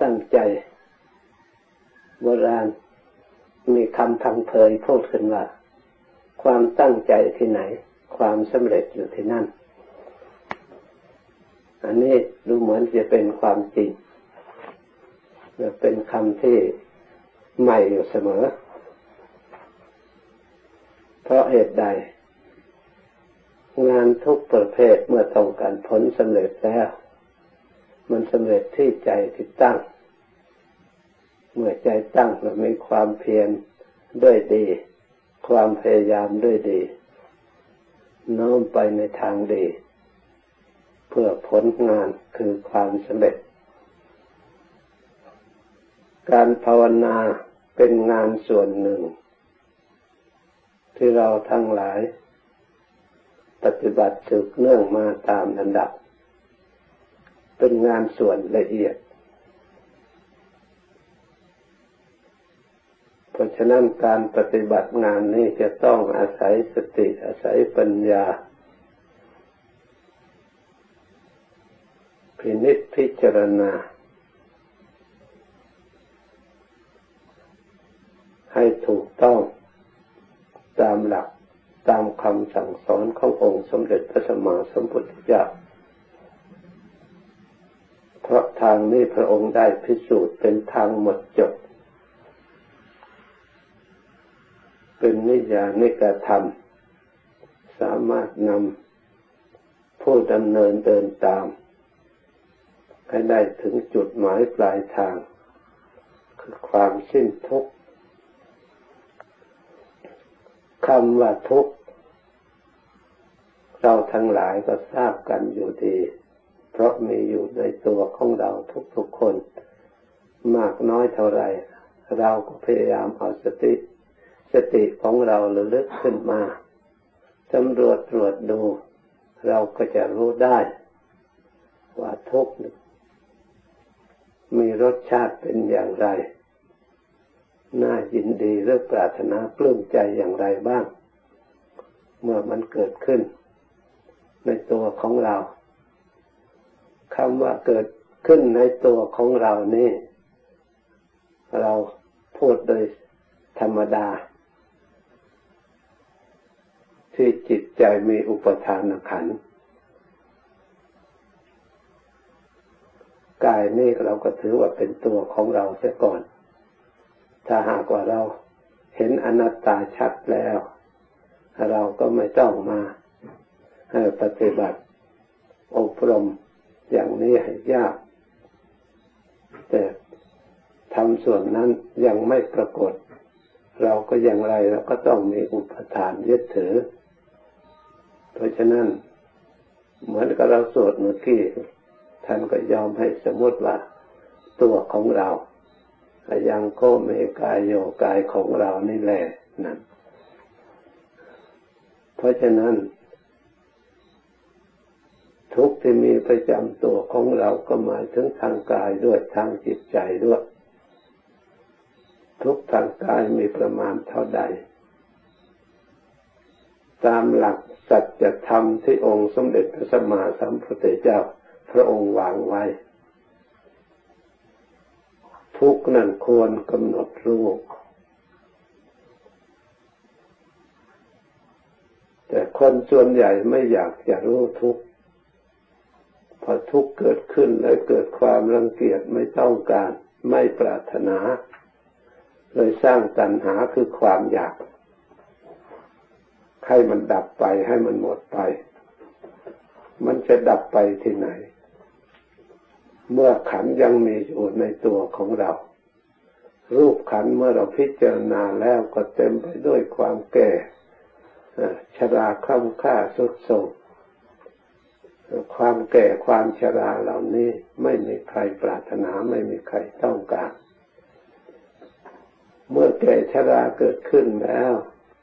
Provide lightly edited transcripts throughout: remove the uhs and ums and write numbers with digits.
ตั้งใจโบราณมีคำพังเพยพูดขึ้นว่าความตั้งใจที่ไหนความสำเร็จอยู่ที่นั่นอันนี้ดูเหมือนจะเป็นความจริงเป็นคำที่ใหม่อยู่เสมอเพราะเหตุใดงานทุกประเภทเมื่อต้องการผลสำเร็จแล้วมันสำเร็จที่ใจที่ตั้งเมื่อใจตั้งแล้วมีความเพียรด้วยดีความพยายามด้วยดีน้อมไปในทางดีเพื่อผลงานคือความสำเร็จการภาวนาเป็นงานส่วนหนึ่งที่เราทั้งหลายปฏิบัติสืบเนื่องมาตามลำดับเป็นงานส่วนละเอียดเพราะฉะนั้นการปฏิบัติงานนี้จะต้องอาศัยสติอาศัยปัญญาพินิจพิจารณาให้ถูกต้องตามหลักตามคำสั่งสอนขององค์สมเด็จพระสัมมาสัมพุทธเจ้าเพราะทางนี้พระองค์ได้พิสูจน์เป็นทางหมดจดเป็นนิยานิกธรรมสามารถนำผู้ดำเนินเดินตามให้ได้ถึงจุดหมายปลายทางคือความสิ้นทุกข์คำว่าทุกข์เราทั้งหลายก็ทราบกันอยู่ดีเพราะมีอยู่ในตัวของเราทุกๆคนมากน้อยเท่าไรเราก็พยายามเอาสติของเราระลึกขึ้นมาสำรวจตรวจดูเราก็จะรู้ได้ว่าทุกข์มีรสชาติเป็นอย่างไรน่ายินดีหรือปรารถนาปลื้มใจอย่างไรบ้างเมื่อมันเกิดขึ้นในตัวของเราคำว่าเกิดขึ้นในตัวของเรานี่เราพูดโดยธรรมดาที่จิตใจมีอุปทานขันธ์กายนี่เราก็ถือว่าเป็นตัวของเราเสียก่อนถ้าหากว่าเราเห็นอนัตตาชัดแล้วเราก็ไม่ต้องมาปฏิบัติอบรมอย่างนี้ให้ยากแต่ทำส่วนนั้นยังไม่ปรากฏเราก็อย่างไรเราก็ต้องมีอุปทานยึดถือเพราะฉะนั้นเหมือนกับเราสวดเมื่อกี้ท่านก็ยอมให้สมมติว่าตัวของเรายังโกเมกายโยกายของเรานี่แหละนั่นเพราะฉะนั้นทุกข์ที่มีประจำตัวของเราก็หมายถึงทางกายด้วยทางจิตใจด้วยทุกข์ทางกายมีประมาณเท่าใดตามหลักสัจธรรมที่องค์สมเด็จพระสัมมาสัมพุทธเจ้าพระองค์วางไว้ทุกข์นั้นควรกำหนดรู้แต่คนส่วนใหญ่ไม่อยากจะรู้ทุกข์พอทุกข์เกิดขึ้นแล้วเกิดความรังเกียจไม่ต้องการไม่ปรารถนาเลยสร้างตัณหาคือความอยากให้มันดับไปให้มันหมดไปมันจะดับไปที่ไหนเมื่อขันธ์ยังมีอยู่ในตัวของเรารูปขันธ์เมื่อเราพิจารณาแล้วก็เต็มไปด้วยความแก่ชราคล่ำคล้าทรุดโทรมความแก่ความชราเหล่านี้ไม่มีใครปรารถนาไม่มีใครต้องการเมื่อแก่ชราเกิดขึ้นแล้ว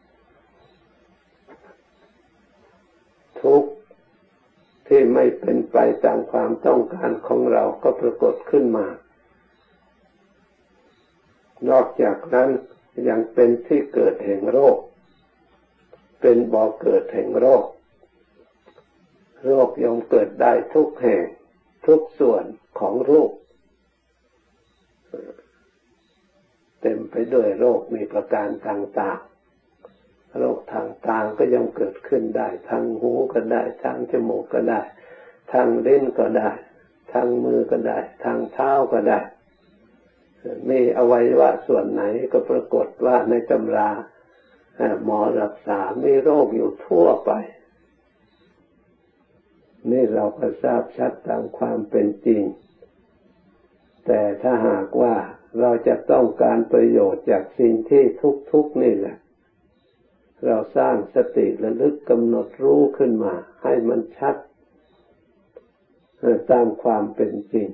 ทุกข์ที่ไม่เป็นไปตามความต้องการของเราก็ปรากฏขึ้นมานอกจากนั้นยังเป็นที่เกิดแห่งโรคเป็นบ่อเกิดแห่งโรคโรคย่อมเกิดได้ทุกแห่งทุกส่วนของรูปด้วยโรคมีประการต่างๆโรคทางตาก็ย่อมเกิดขึ้นได้ทางหูก็ได้ทางจมูกก็ได้ทางลิ้นก็ได้ทางมือก็ได้ทางเท้าก็ได้มีอวัยวะส่วนไหนก็ปรากฏว่าในตำราหมอรักษามีโรคอยู่ทั่วไปนี่เราก็ทราบชัดตามความเป็นจริงแต่ถ้าหากว่าเราจะต้องการประโยชน์จากสิ่งที่ทุกข์นี่แหละเราสร้างสติระลึกกำหนดรู้ขึ้นมาให้มันชัดตามความเป็นจริง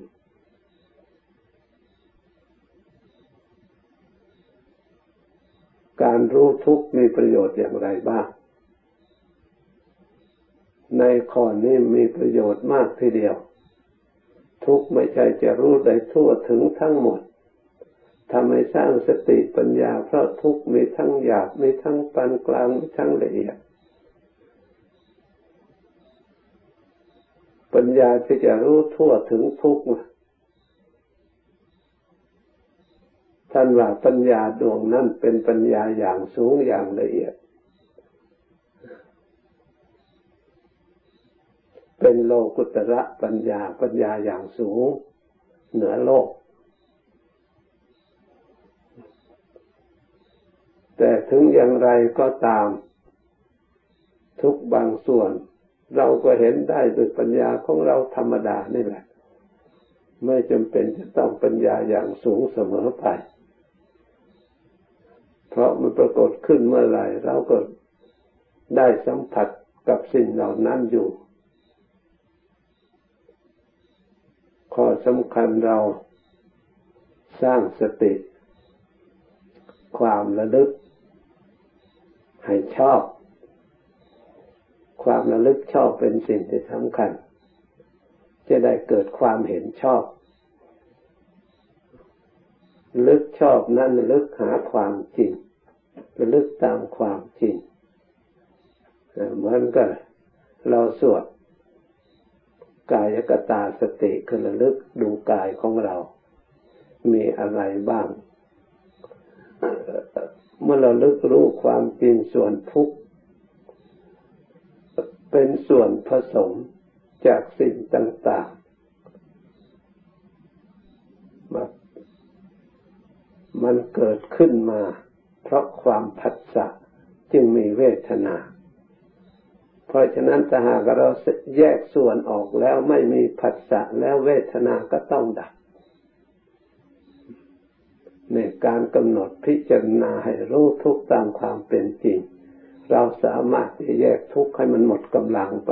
การรู้ทุกข์มีประโยชน์อย่างไรบ้างในข้อนี้มีประโยชน์มากทีเดียวทุกข์ไม่ใช่จะรู้ได้ทั่วถึงทั้งหมดทำให้สร้างสติปัญญาเพราะทุกข์มีทั้งหยาบมีทั้งปานกลางมีทั้งละเอียดปัญญาที่จะรู้ทั่วถึงทุกข์ท่านว่าปัญญาดวงนั้นเป็นปัญญาอย่างสูงอย่างละเอียดเป็นโลกุตระปัญญาปัญญาอย่างสูงเหนือโลกแต่ถึงอย่างไรก็ตามทุกบางส่วนเราก็เห็นได้ด้วยปัญญาของเราธรรมดานี่แหละไม่จำเป็นจะต้องปัญญาอย่างสูงเสมอไปเพราะมันปรากฏขึ้นเมื่อไหร่เราก็ได้สัมผัสกับสิ่งเหล่านั้นอยู่ข้อสำคัญเราสร้างสติความระลึกให้ชอบความระลึกชอบเป็นสิ่งที่สำคัญจะได้เกิดความเห็นชอบระลึกชอบนั้นระลึกหาความจริงระลึกตามความจริงเหมือนกับเราสวดกายกตาสติคือระลึกดูกายของเรามีอะไรบ้างเมื่อเราระลึกรู้ความจริงส่วนทุกข์เป็นส่วนผสมจากสิ่งต่างๆมันเกิดขึ้นมาเพราะความผัสสะจึงมีเวทนาเพราะฉะนั้นถ้าหากเราแยกส่วนออกแล้วไม่มีผัสสะแล้วเวทนาก็ต้องดับในการกำหนดพิจารณาให้รู้ทุกข์ตามความเป็นจริงเราสามารถที่จะแยกทุกข์ให้มันหมดกำลังไป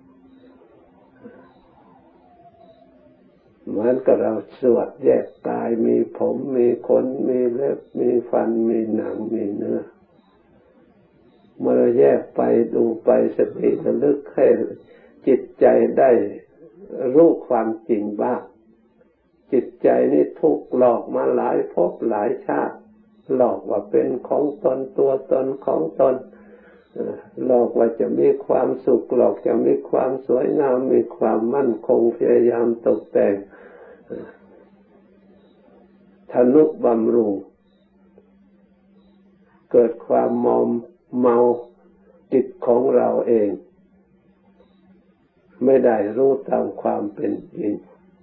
เหมือนกับเราสวดแยกกายมีผมมีขนมีเล็บมีฟันมีหนังมีเนื้อเมื่อเราแยกไปดูไปสติระลึกให้จิตใจได้รู้ความจริงบ้างจิตใจนี่ถูกหลอกมาหลายภพหลายชาติหลอกว่าเป็นของตนตัวตนของตนหลอกว่าจะมีความสุขหลอกจะมีความสวยงามมีความมั่นคงพยายามตกแต่งทนุบำรุงเกิดความเมาจิตของเราเองไม่ได้รู้ตามความเป็นจริง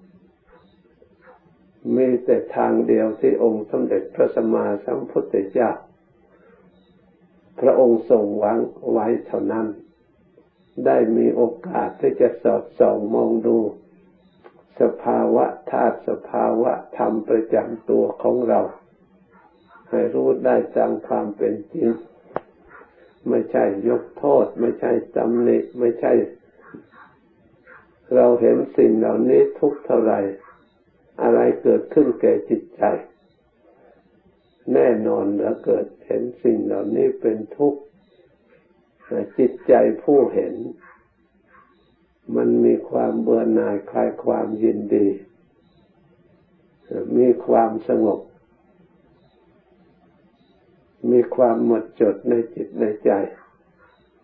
มีแต่ทางเดียวที่องค์สมเด็จพระสัมมาสัมพุทธเจ้าพระองค์ทรงวางไว้เท่านั้นได้มีโอกาสที่จะสอดส่องมองดูสภาวะธาตุสภาวะธรรมประจำตัวของเราให้รู้ได้ตามความเป็นจริงไม่ใช่ยกโทษไม่ใช่ตำหนิไม่ใช่เราเห็นสิ่งเหล่านี้ทุกข์เท่าไหร่อะไรเกิดขึ้นแก่จิตใจแน่นอนแล้วเกิดเห็นสิ่งเหล่านี้เป็นทุกข์จิตใจผู้เห็นมันมีความเบื่อหน่ายคลายความยินดีมีความสงบมีความหมดจดในจิตในใจ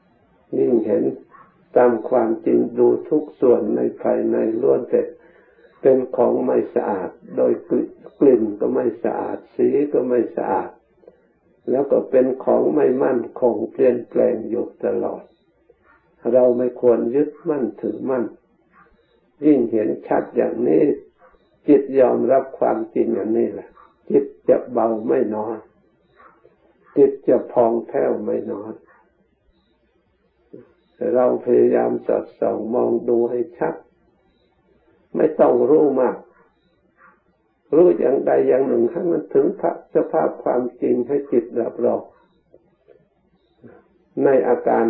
ยิ่งเห็นตามความจริงดูทุกส่วนในภายในล้วนแต่เป็นของไม่สะอาดโดยกลิ่นก็ไม่สะอาดสีก็ไม่สะอาดแล้วก็เป็นของไม่มั่นคงเปลี่ยนแปลงอยู่ตลอดเราไม่ควรยึดมั่นถือมั่นยิ่งเห็นชัดอย่างนี้จิตยอมรับความจริงอย่างนี้แหละจิตจะเบาไม่น้อยจิตจะพองแผ้วไม่น้อยเราพยายามสอดส่องมองดูให้ชัดไม่ต้องรู้มากรู้อย่างใดอย่างหนึ่งให้มันถึงสภาพความจริงให้จิตรับรองในอาการ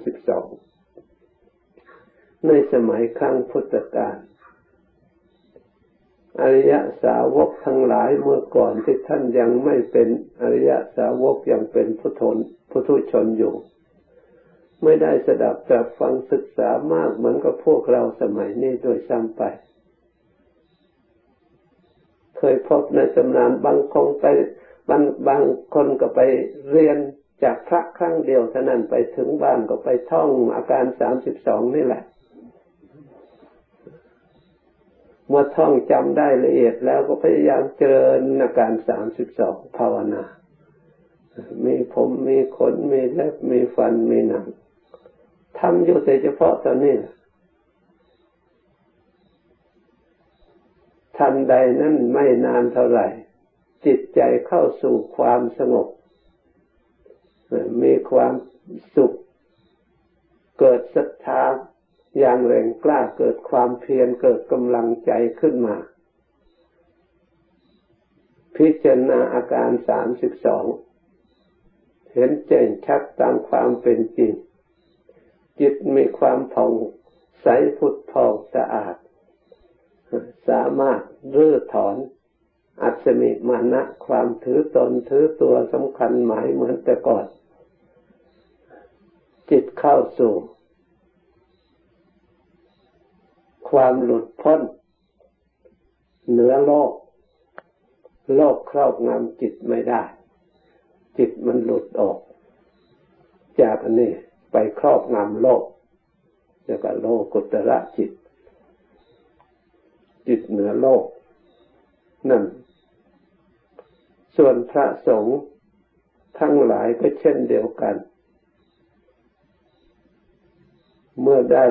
32ในสมัยครั้งพุทธกาลอริยสาวกทั้งหลายเมื่อก่อนที่ท่านยังไม่เป็นอริยสาวกยังเป็นปุถุชนอยู่ไม่ได้สดับตรับฟังศึกษามากเหมือนกับพวกเราสมัยนี้โดยซ้ำไปเคยพบในตำนานบางคนก็ไปเรียนจากพระครั้งเดียวเท่านั้นไปถึงบ้านก็ไปท่องอาการ32นี่แหละเมื่อท่องจำได้ละเอียดแล้วก็พยายามเจริญอาการ32ภาวนามีผมมีขนมีเล็บมีฟันมีหนังทำอยู่แต่เฉพาะตอนนี้ทันใดนั้นไม่นานเท่าไหร่จิตใจเข้าสู่ความสงบมีความสุขเกิดศรัทธาอย่างแรงกล้าเกิดความเพียรเกิดกำลังใจขึ้นมาพิจารณาอาการ32เห็นแจ้งชัดตามความเป็นจริงจิตมีความผ่องใสผุดผ่องสะอาดสามารถรื้อถอนอัตมิมานะความถือตนถือตัวสำคัญหมายเหมือนแต่ก่อนจิตเข้าสู่ความหลุดพ้นเหนือโลกครอบงำจิตไม่ได้จิตมันหลุดออกจากอันนี้ไปครอบงำโลกแล้วก็โลกุตระจิตเหนือโลกนั่นส่วนพระสงฆ์ทั้งหลายก็เช่นเดียวกันเมื่อได้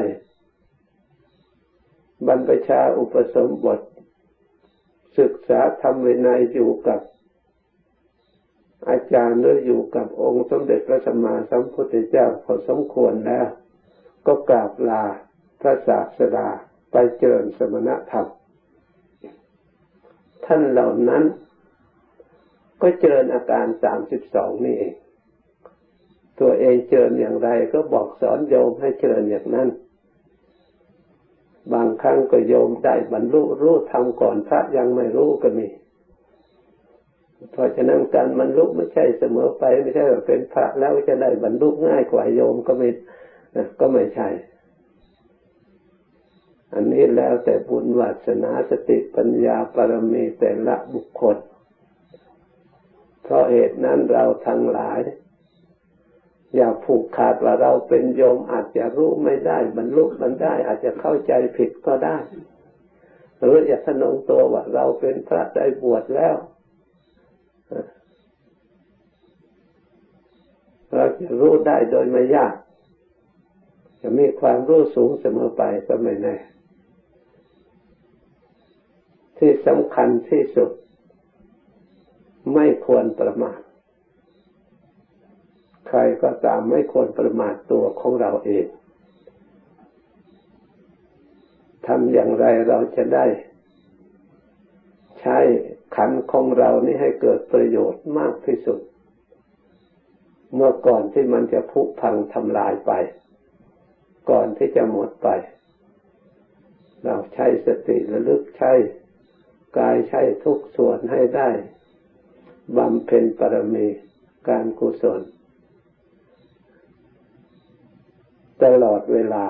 บรรพชาอุปสมบทศึกษาธรรมวินัยอยู่กับอาจารย์หรืออยู่กับองค์สมเด็จพระสัมมาสัมพุทธเจ้าพอสมควรแล้วก็กราบลาพระศาสดาไปเจริญสมณธรรมท่านเหล่านั้นก็เจริญอาการ32นี่เองตัวเองเจริญอย่างไรก็บอกสอนโยมให้เจริญอย่างนั้นบางครั้งก็โยมได้บรรลุรู้ธรรมก่อนพระยังไม่รู้ก็มีเพราะฉะนั้นการบรรลุไม่ใช่เสมอไปไม่ใช่ว่าเป็นพระแล้วจะได้บรรลุง่ายกว่าโยมก็ไม่ใช่อันนี้แล้วแต่บุญวาสนาสติปัญญาบารมีแต่ละบุคคลเพราะเหตุนั้นเราทั้งหลายอย่าผูกขาดว่าเราเป็นโยมอาจจะรู้ไม่ได้บรรลุมันได้อาจจะเข้าใจผิดก็ได้หรืออย่าทะนงตัวว่าเราเป็นพระได้บวชแล้วเราจะรู้ได้โดยไม่ยากจะมีความรู้สูงเสมอไปก็ไม่แน่ที่สำคัญที่สุดไม่ควรประมาทใครก็ตามไม่ควรประมาทตัวของเราเองทำอย่างไรเราจะได้ใช้ขันธ์ของเรานี้ให้เกิดประโยชน์มากที่สุดเมื่อก่อนที่มันจะผุพังทำลายไปก่อนที่จะหมดไปเราใช้สติระลึกใช้กายใช้ทุกส่วนให้ได้บำเพ็ญบารมีการกุศลตลอดเวลา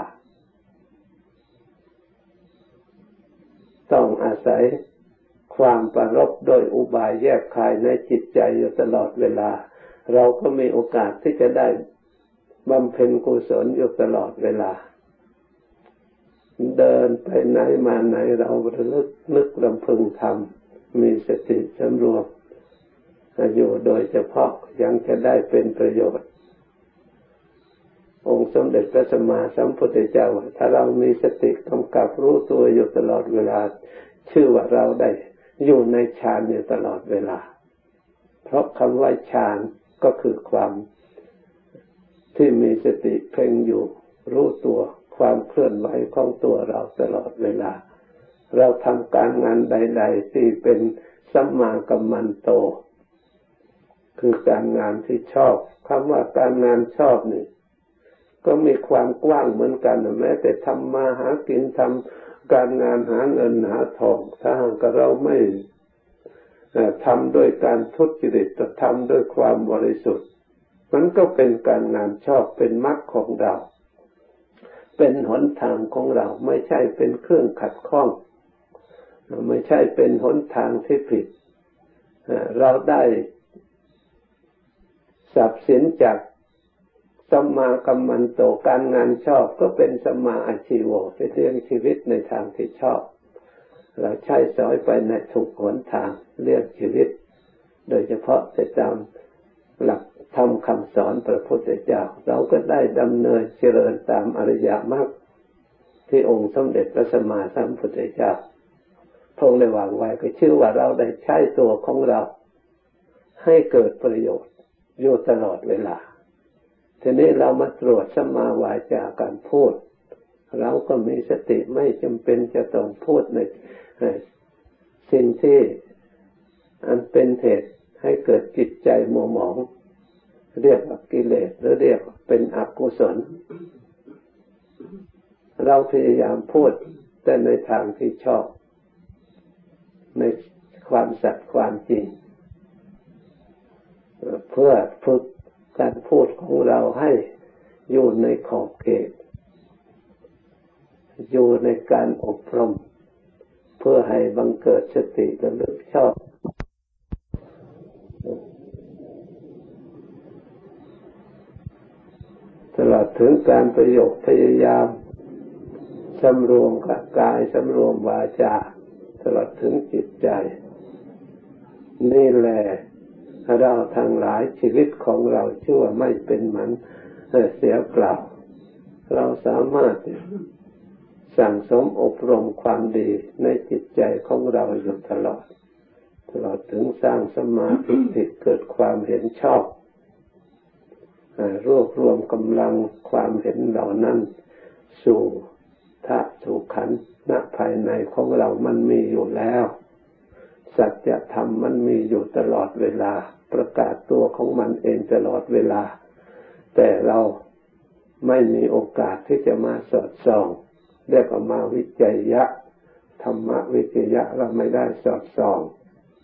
ต้องอาศัยความปรารภโดยอุบายแยกคายในจิตใจอยู่ตลอดเวลาเราก็มีโอกาสที่จะได้บำเพ็ญกุศลอยู่ตลอดเวลาเดินไปไหนมาไหนเราระลึกนึกรำพึงทำมีสติสำรวมอยู่โดยเฉพาะยังจะได้เป็นประโยชน์องค์สมเด็จพระสัมมาสัมพุทธเจ้าถ้าเรามีสติกำกับรู้ตัวอยู่ตลอดเวลาชื่อว่าเราได้อยู่ในฌานอยู่ตลอดเวลาเพราะคำว่าฌานก็คือความที่มีสติเพ่งอยู่รู้ตัวความเคลื่อนไหวของตัวเราตลอดเวลาเราทำการงานใดๆที่เป็นสัมมากัมมันโตคือการงานที่ชอบคำว่าการงานชอบนี่ก็มีความกว้างเหมือนกันแม้แต่ทำมาหากินทำการงานหาเงินหาทองถ้าหากเราไม่ทำโดยการทุจริตแต่ทำโดยความบริสุทธิ์มันก็เป็นการงานชอบเป็นมรรคของเราเป็นหนทางของเราไม่ใช่เป็นเครื่องขัดข้องไม่ใช่เป็นหนทางที่ผิดเราได้ทรัพย์สินจากสัมมากัมมันโตการงานชอบก็เป็นสัมมาอาชีวะไปเลี้ยงชีวิตในทางที่ชอบเราใช้สอยไปในถูกหนทางเลี้ยงชีวิตโดยเฉพาะไปตามหลักธรรมคำสอนพระพุทธเจ้าเราก็ได้ดำเนินเจริญตามอริยมรรคที่องค์สมเด็จพระสัมมาสัมพุทธเจ้าพระองค์ได้วางไว้ก็ชื่อว่าเราได้ใช้ตัวของเราให้เกิดประโยชน์อยู่ตลอดเวลาทีนี้เรามาตรวจสัมมาวาจาการพูดเราก็มีสติไม่จำเป็นจะต้องพูดในสิ่งที่อันเป็นเหตุให้เกิดจิตใจมัวหมองเรียกว่ากิเลสหรือเรียกเป็นอกุศลเราพยายามพูดแต่ในทางที่ชอบในความสัตย์ความจริงเพื่อฝึกการพูดของเราให้อยู่ในขอบเขตอยู่ในการอบรมเพื่อให้บังเกิดสติระลึกชอบตลอดถึงการประโยชน์พยายามสำรวมกายสำรวมวาจาตลอดถึงจิตใจนี่แหละเราทั้งหลายชีวิตของเราชื่อว่าไม่เป็นเหมือนเสียเปล่าเราสามารถสั่งสมอบรมความดีในจิตใจของเราอยู่ตลอดถึงสร้างสมาธิที่เกิดความเห็นชอบรวบรวมกำลังความเห็นเหล่านั้นสู่สู่ขันธ์ภายในของเรามันมีอยู่แล้วสัจธรรมมันมีอยู่ตลอดเวลาประกาศตัวของมันเองตลอดเวลาแต่เราไม่มีโอกาสที่จะมาสอดส่องเรียกว่ามาวิจัยะธรรมวิจยะเราไม่ได้สอดส่อง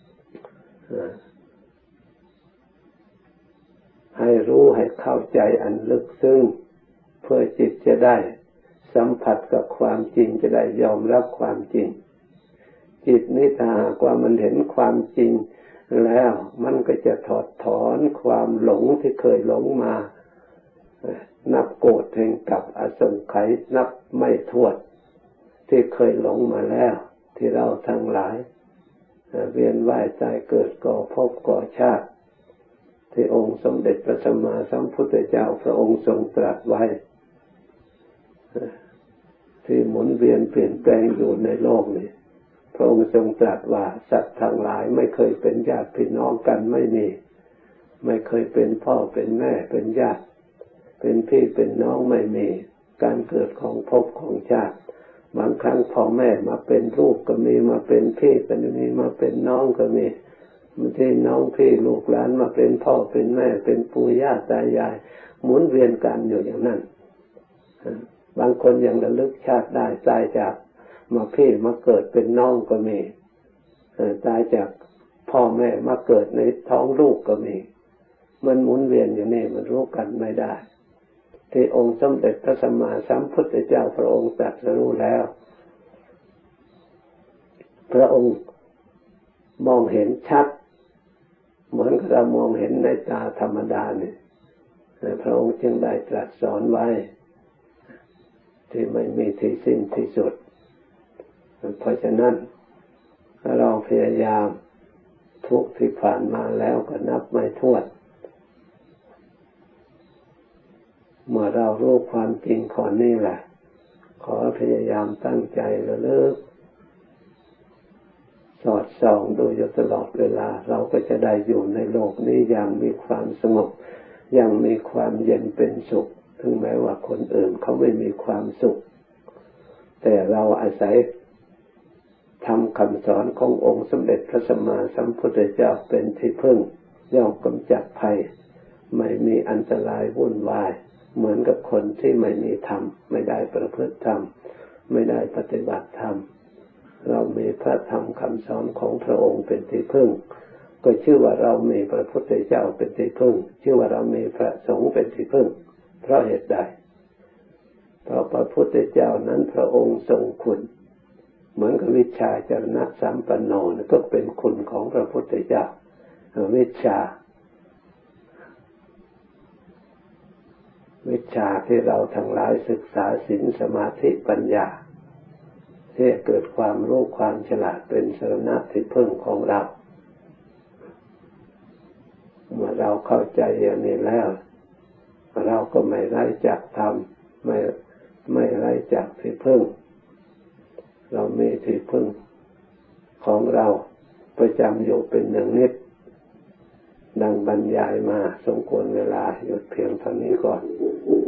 ให้รู้ให้เข้าใจอันลึกซึ้งเพื่อจิตจะได้สัมผัสกับความจริงจะได้ยอมรับความจริงจิตนี้ถ้าหากว่ามันเห็นความจริงแล้วมันก็จะถอดถอนความหลงที่เคยหลงมานับโกรธแห่งกับอสงไขยนับไม่ถ้วนที่เคยหลงมาแล้วที่เราทั้งหลายเวียนว่ายตายเกิดก่อภพก่อชาติที่องค์สมเด็จพระสัมมาสัมพุทธเจ้าพระองค์ทรงตรัสไว้ที่หมุนเวียนเปลี่ยนแปลงอยู่ในโลกนี้พระองค์ทรงตรัสว่าสัตว์ทั้งหลายไม่เคยเป็นญาติพี่น้องกันไม่เคยเป็นพ่อเป็นแม่เป็นญาติเป็นพี่เป็นน้องไม่มีการเกิดของภพของชาติบางครั้งพ่อแม่มาเป็นลูกก็มีมาเป็นพี่ก็มีมาเป็นน้องก็มีไม่ใช่น้องพี่ลูกหลานมาเป็นพ่อเป็นแม่เป็นปู่ย่าตายายหมุนเวียนกันอยู่อย่างนั้นบางคนยังระลึกชาติได้ตายจากมาพี่มาเกิดเป็นน้องก็มีตายจากพ่อแม่มาเกิดในท้องลูกก็มีมันหมุนเวียนอยู่นี่มันรู้กันไม่ได้ที่องค์สมเด็จพระสัมมาสัมพุทธเจ้าพระองค์ตรัสรู้แล้วพระองค์มองเห็นชัดเหมือนเรามองเห็นในตาธรรมดาเนี่ยพระองค์จึงได้ตรัสสอนไว้ที่ไม่มีที่สิ้นที่สุดเพราะฉะนั้นเราพยายามทุกข์ที่ผ่านมาแล้วก็นับไม่ถ้วนเมื่อเรารู้ความจริงข้อนี้แหละขอพยายามตั้งใจระลึกสอดส่องดูอยู่ตลอดเวลาเราก็จะได้อยู่ในโลกนี้อย่างมีความสงบอย่างมีความเย็นเป็นสุขถึงแม้ว่าคนอื่นเขาไม่มีความสุขแต่เราอาศัยทำคำสอนขององค์สมเด็จพระสัมมาสัมพุทธเจ้าเป็นที่พึ่งย่อมกำจัดภัยไม่มีอันตรายวุ่นวายเหมือนกับคนที่ไม่มีธรรมไม่ได้ประพฤติธรรมไม่ได้ปฏิบัติธรรมเรามีพระธรรมคำสอนของพระองค์เป็นที่พึ่งก็ชื่อว่าเรามีพระพุทธเจ้าเป็นที่พึ่งชื่อว่าเรามีพระสงฆ์เป็นที่พึ่งเพราะเหตุใดเพราะพระพุทธเจ้านั้นพระองค์ทรงคุณเหมือนกับวิชาจรณะสัมปันโนก็เป็นคุณของพระพุทธเจ้าวิชาที่เราทั้งหลายศึกษาศีลสมาธิปัญญาให้เกิดความรู้ความฉลาดเป็นสรณะที่พึ่งของเราเมื่อเราเข้าใจอย่างนี้แล้วเราก็ไม่ไร้จากธรรมไม่ไร้จากที่พึ่งเรามีที่พึ่งของเราประจำอยู่เป็นหนึ่งนิดดังบรรยายมาสมควรเวลาหยุดเพียงเท่านี้ก่อน